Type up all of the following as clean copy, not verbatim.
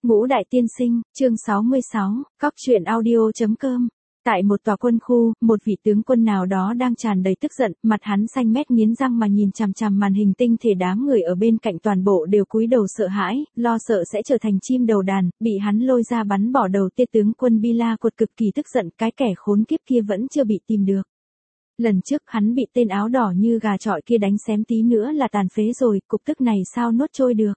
Ngũ Đại Tiên Sinh, chương 66, Cóc truyện audio.com. Tại một tòa quân khu, một vị tướng quân nào đó đang tràn đầy tức giận, mặt hắn xanh mét nghiến răng mà nhìn chằm chằm màn hình tinh thể, đám người ở bên cạnh toàn bộ đều cúi đầu sợ hãi, lo sợ sẽ trở thành chim đầu đàn, bị hắn lôi ra bắn bỏ đầu tiên. Tướng quân Bila Quật cực kỳ tức giận, cái kẻ khốn kiếp kia vẫn chưa bị tìm được. Lần trước hắn bị tên áo đỏ như gà chọi kia đánh xém tí nữa là tàn phế rồi, cục tức này sao nuốt trôi được.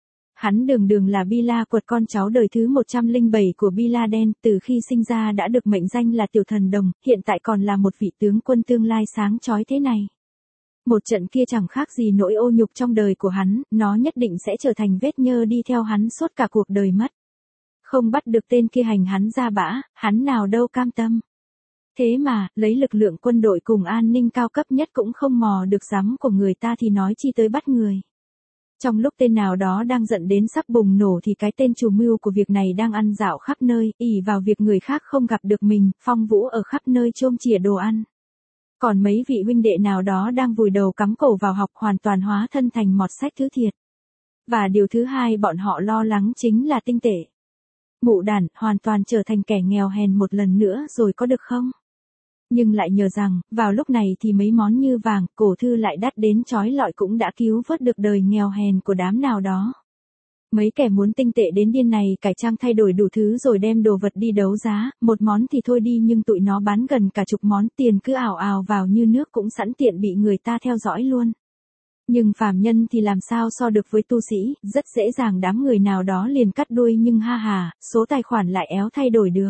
Hắn đường là Bila Quật, con cháu đời thứ 107 của Bila Đen, từ khi sinh ra đã được mệnh danh là tiểu thần đồng, hiện tại còn là một vị tướng quân tương lai sáng chói thế này. Một trận kia chẳng khác gì nỗi ô nhục trong đời của hắn, nó nhất định sẽ trở thành vết nhơ đi theo hắn suốt cả cuộc đời mất. Không bắt được tên kia hành hắn ra bã, hắn nào đâu cam tâm. Thế mà, lấy lực lượng quân đội cùng an ninh cao cấp nhất cũng không mò được giắm của người ta thì nói chi tới bắt người. Trong lúc tên nào đó đang giận đến sắp bùng nổ thì cái tên chủ mưu của việc này đang ăn dạo khắp nơi, ỷ vào việc người khác không gặp được mình, Phong Vũ ở khắp nơi chôm chỉa đồ ăn. Còn mấy vị huynh đệ nào đó đang vùi đầu cắm cổ vào học, hoàn toàn hóa thân thành mọt sách thứ thiệt. Và điều thứ hai bọn họ lo lắng chính là tinh tệ. Mụ đàn, hoàn toàn trở thành kẻ nghèo hèn một lần nữa rồi có được không? Nhưng lại nhờ rằng, vào lúc này thì mấy món như vàng, cổ thư lại đắt đến chói lọi cũng đã cứu vớt được đời nghèo hèn của đám nào đó. Mấy kẻ muốn tinh tệ đến điên này cải trang thay đổi đủ thứ rồi đem đồ vật đi đấu giá, một món thì thôi đi nhưng tụi nó bán gần cả chục món, tiền cứ ào ào vào như nước cũng sẵn tiện bị người ta theo dõi luôn. Nhưng phàm nhân thì làm sao so được với tu sĩ, rất dễ dàng đám người nào đó liền cắt đuôi nhưng ha hà, số tài khoản lại éo thay đổi được.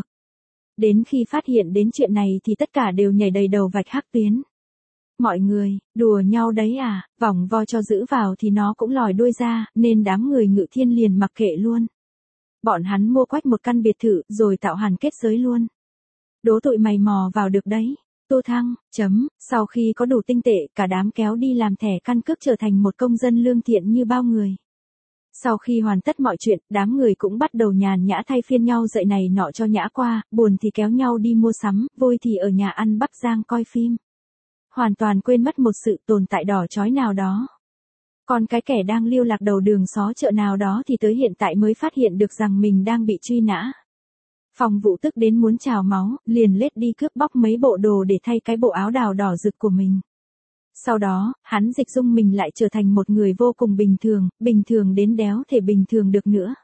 Đến khi phát hiện đến chuyện này thì tất cả đều nhảy đầy đầu vạch hắc tuyến. Mọi người, đùa nhau đấy à, vòng vo cho giữ vào thì nó cũng lòi đuôi ra, nên đám người Ngự Thiên liền mặc kệ luôn. Bọn hắn mua quách một căn biệt thự, rồi tạo hàn kết giới luôn. Đố tụi mày mò vào được đấy. Tô Thăng, sau khi có đủ tinh tệ, cả đám kéo đi làm thẻ căn cước trở thành một công dân lương thiện như bao người. Sau khi hoàn tất mọi chuyện, đám người cũng bắt đầu nhàn nhã thay phiên nhau dạy này nọ cho nhã qua, buồn thì kéo nhau đi mua sắm, vui thì ở nhà ăn Bắc Giang coi phim. Hoàn toàn quên mất một sự tồn tại đỏ chói nào đó. Còn cái kẻ đang lưu lạc đầu đường xó chợ nào đó thì tới hiện tại mới phát hiện được rằng mình đang bị truy nã. Phong Vũ tức đến muốn trào máu, liền lết đi cướp bóc mấy bộ đồ để thay cái bộ áo đào đỏ rực của mình. Sau đó, hắn dịch dung mình lại trở thành một người vô cùng bình thường đến đéo thể bình thường được nữa.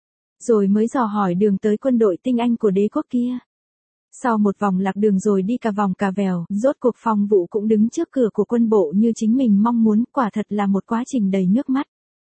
Rồi mới dò hỏi đường tới quân đội tinh anh của đế quốc kia. Sau một vòng lạc đường rồi đi cả vòng cả vèo, rốt cuộc Phong Vũ cũng đứng trước cửa của quân bộ như chính mình mong muốn, quả thật là một quá trình đầy nước mắt.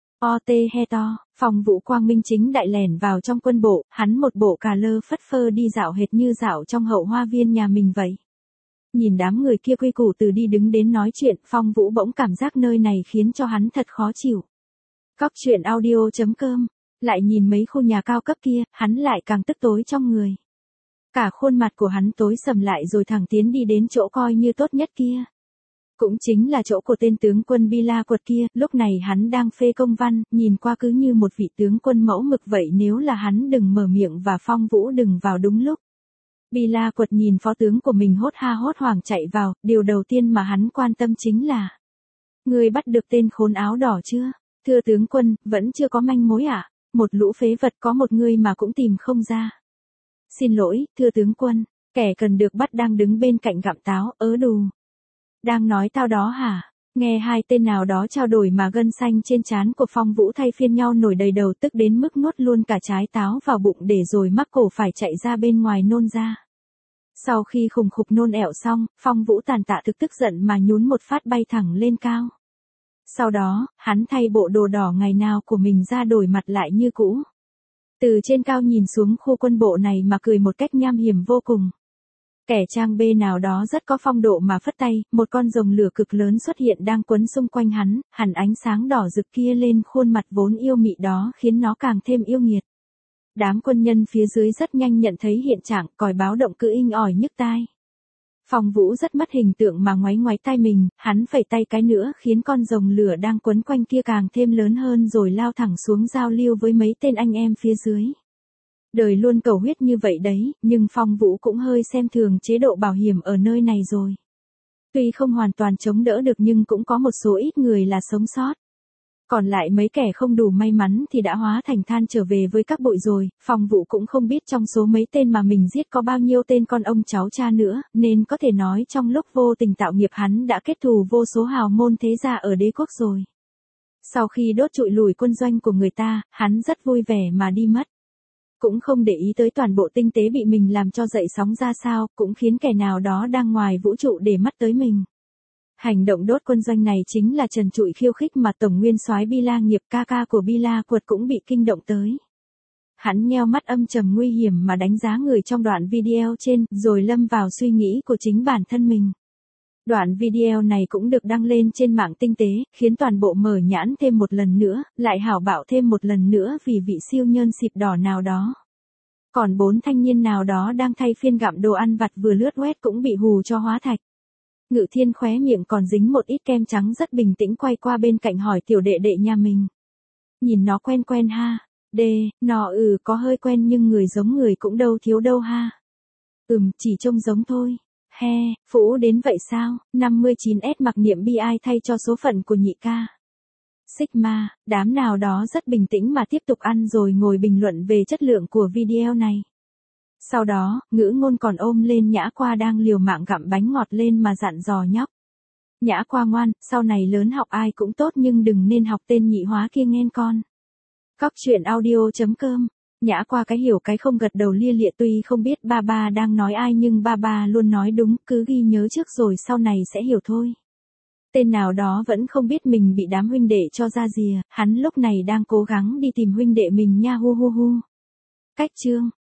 He to, Phong Vũ quang minh chính đại lẻn vào trong quân bộ, hắn một bộ cà lơ phất phơ đi dạo hệt như dạo trong hậu hoa viên nhà mình vậy. Nhìn đám người kia quy củ từ đi đứng đến nói chuyện, Phong Vũ bỗng cảm giác nơi này khiến cho hắn thật khó chịu. Cóc truyện audio.com. Lại nhìn mấy khu nhà cao cấp kia, hắn lại càng tức tối trong người. Cả khuôn mặt của hắn tối sầm lại rồi thẳng tiến đi đến chỗ coi như tốt nhất kia. Cũng chính là chỗ của tên tướng quân Bila Quật kia, lúc này hắn đang phê công văn, nhìn qua cứ như một vị tướng quân mẫu mực vậy, nếu là hắn đừng mở miệng và Phong Vũ đừng vào đúng lúc. Bila Quật nhìn phó tướng của mình hốt hoảng chạy vào, điều đầu tiên mà hắn quan tâm chính là: người bắt được tên khốn áo đỏ chưa? Thưa tướng quân, vẫn chưa có manh mối ạ. Một lũ phế vật, có một người mà cũng tìm không ra. Xin lỗi, thưa tướng quân, kẻ cần được bắt đang đứng bên cạnh gặm táo, đù. Đang nói tao đó hả? Nghe hai tên nào đó trao đổi mà gân xanh trên trán của Phong Vũ thay phiên nhau nổi đầy đầu, tức đến mức nuốt luôn cả trái táo vào bụng để rồi mắc cổ phải chạy ra bên ngoài nôn ra. Sau khi khùng khục nôn ẹo xong, Phong Vũ tàn tạ thực tức giận mà nhún một phát bay thẳng lên cao. Sau đó, hắn thay bộ đồ đỏ ngày nào của mình ra đổi mặt lại như cũ. Từ trên cao nhìn xuống khu quân bộ này mà cười một cách nham hiểm vô cùng. Kẻ trang bê nào đó rất có phong độ mà phất tay, một con rồng lửa cực lớn xuất hiện đang quấn xung quanh hắn, hẳn ánh sáng đỏ rực kia lên khuôn mặt vốn yêu mị đó khiến nó càng thêm yêu nghiệt. Đám quân nhân phía dưới rất nhanh nhận thấy hiện trạng, còi báo động cứ inh ỏi nhức tai. Phong Vũ rất mất hình tượng mà ngoáy tai mình, hắn phẩy tay cái nữa khiến con rồng lửa đang quấn quanh kia càng thêm lớn hơn rồi lao thẳng xuống giao lưu với mấy tên anh em phía dưới. Đời luôn cầu huyết như vậy đấy, nhưng Phong Vũ cũng hơi xem thường chế độ bảo hiểm ở nơi này rồi. Tuy không hoàn toàn chống đỡ được nhưng cũng có một số ít người là sống sót. Còn lại mấy kẻ không đủ may mắn thì đã hóa thành than trở về với các bụi rồi, phòng vụ cũng không biết trong số mấy tên mà mình giết có bao nhiêu tên con ông cháu cha nữa, nên có thể nói trong lúc vô tình tạo nghiệp hắn đã kết thù vô số hào môn thế gia ở đế quốc rồi. Sau khi đốt trụi lùi quân doanh của người ta, hắn rất vui vẻ mà đi mất. Cũng không để ý tới toàn bộ tinh tế bị mình làm cho dậy sóng ra sao, cũng khiến kẻ nào đó đang ngoài vũ trụ để mắt tới mình. Hành động đốt quân doanh này chính là trần trụi khiêu khích mà tổng nguyên soái Bi La Nghiệp, ca ca của Bi La Quật, cũng bị kinh động tới. Hắn nheo mắt âm trầm nguy hiểm mà đánh giá người trong đoạn video trên, rồi lâm vào suy nghĩ của chính bản thân mình. Đoạn video này cũng được đăng lên trên mạng tinh tế, khiến toàn bộ mở nhãn thêm một lần nữa, lại hảo bạo thêm một lần nữa vì vị siêu nhân xịt đỏ nào đó. Còn 4 thanh niên nào đó đang thay phiên gặm đồ ăn vặt vừa lướt web cũng bị hù cho hóa thạch. Ngự Thiên khóe miệng còn dính một ít kem trắng rất bình tĩnh quay qua bên cạnh hỏi tiểu đệ đệ nhà mình. Nhìn nó quen quen ha. Nó có hơi quen nhưng người giống người cũng đâu thiếu đâu ha. Chỉ trông giống thôi. Phũ đến vậy sao? 59S mặc niệm bi ai thay cho số phận của nhị ca. Sigma, đám nào đó rất bình tĩnh mà tiếp tục ăn rồi ngồi bình luận về chất lượng của video này. Sau đó, Ngữ Ngôn còn ôm lên Nhã Qua đang liều mạng gặm bánh ngọt lên mà dặn dò nhóc. Nhã Qua ngoan, sau này lớn học ai cũng tốt nhưng đừng nên học tên nhị hóa kia nghe con. Cóc truyện audio.com. Nhã Qua cái hiểu cái không gật đầu lia lịa, tuy không biết ba ba đang nói ai nhưng ba ba luôn nói đúng, cứ ghi nhớ trước rồi sau này sẽ hiểu thôi. Tên nào đó vẫn không biết mình bị đám huynh đệ cho ra rìa, hắn lúc này đang cố gắng đi tìm huynh đệ mình nha hu hu hu. Cách chương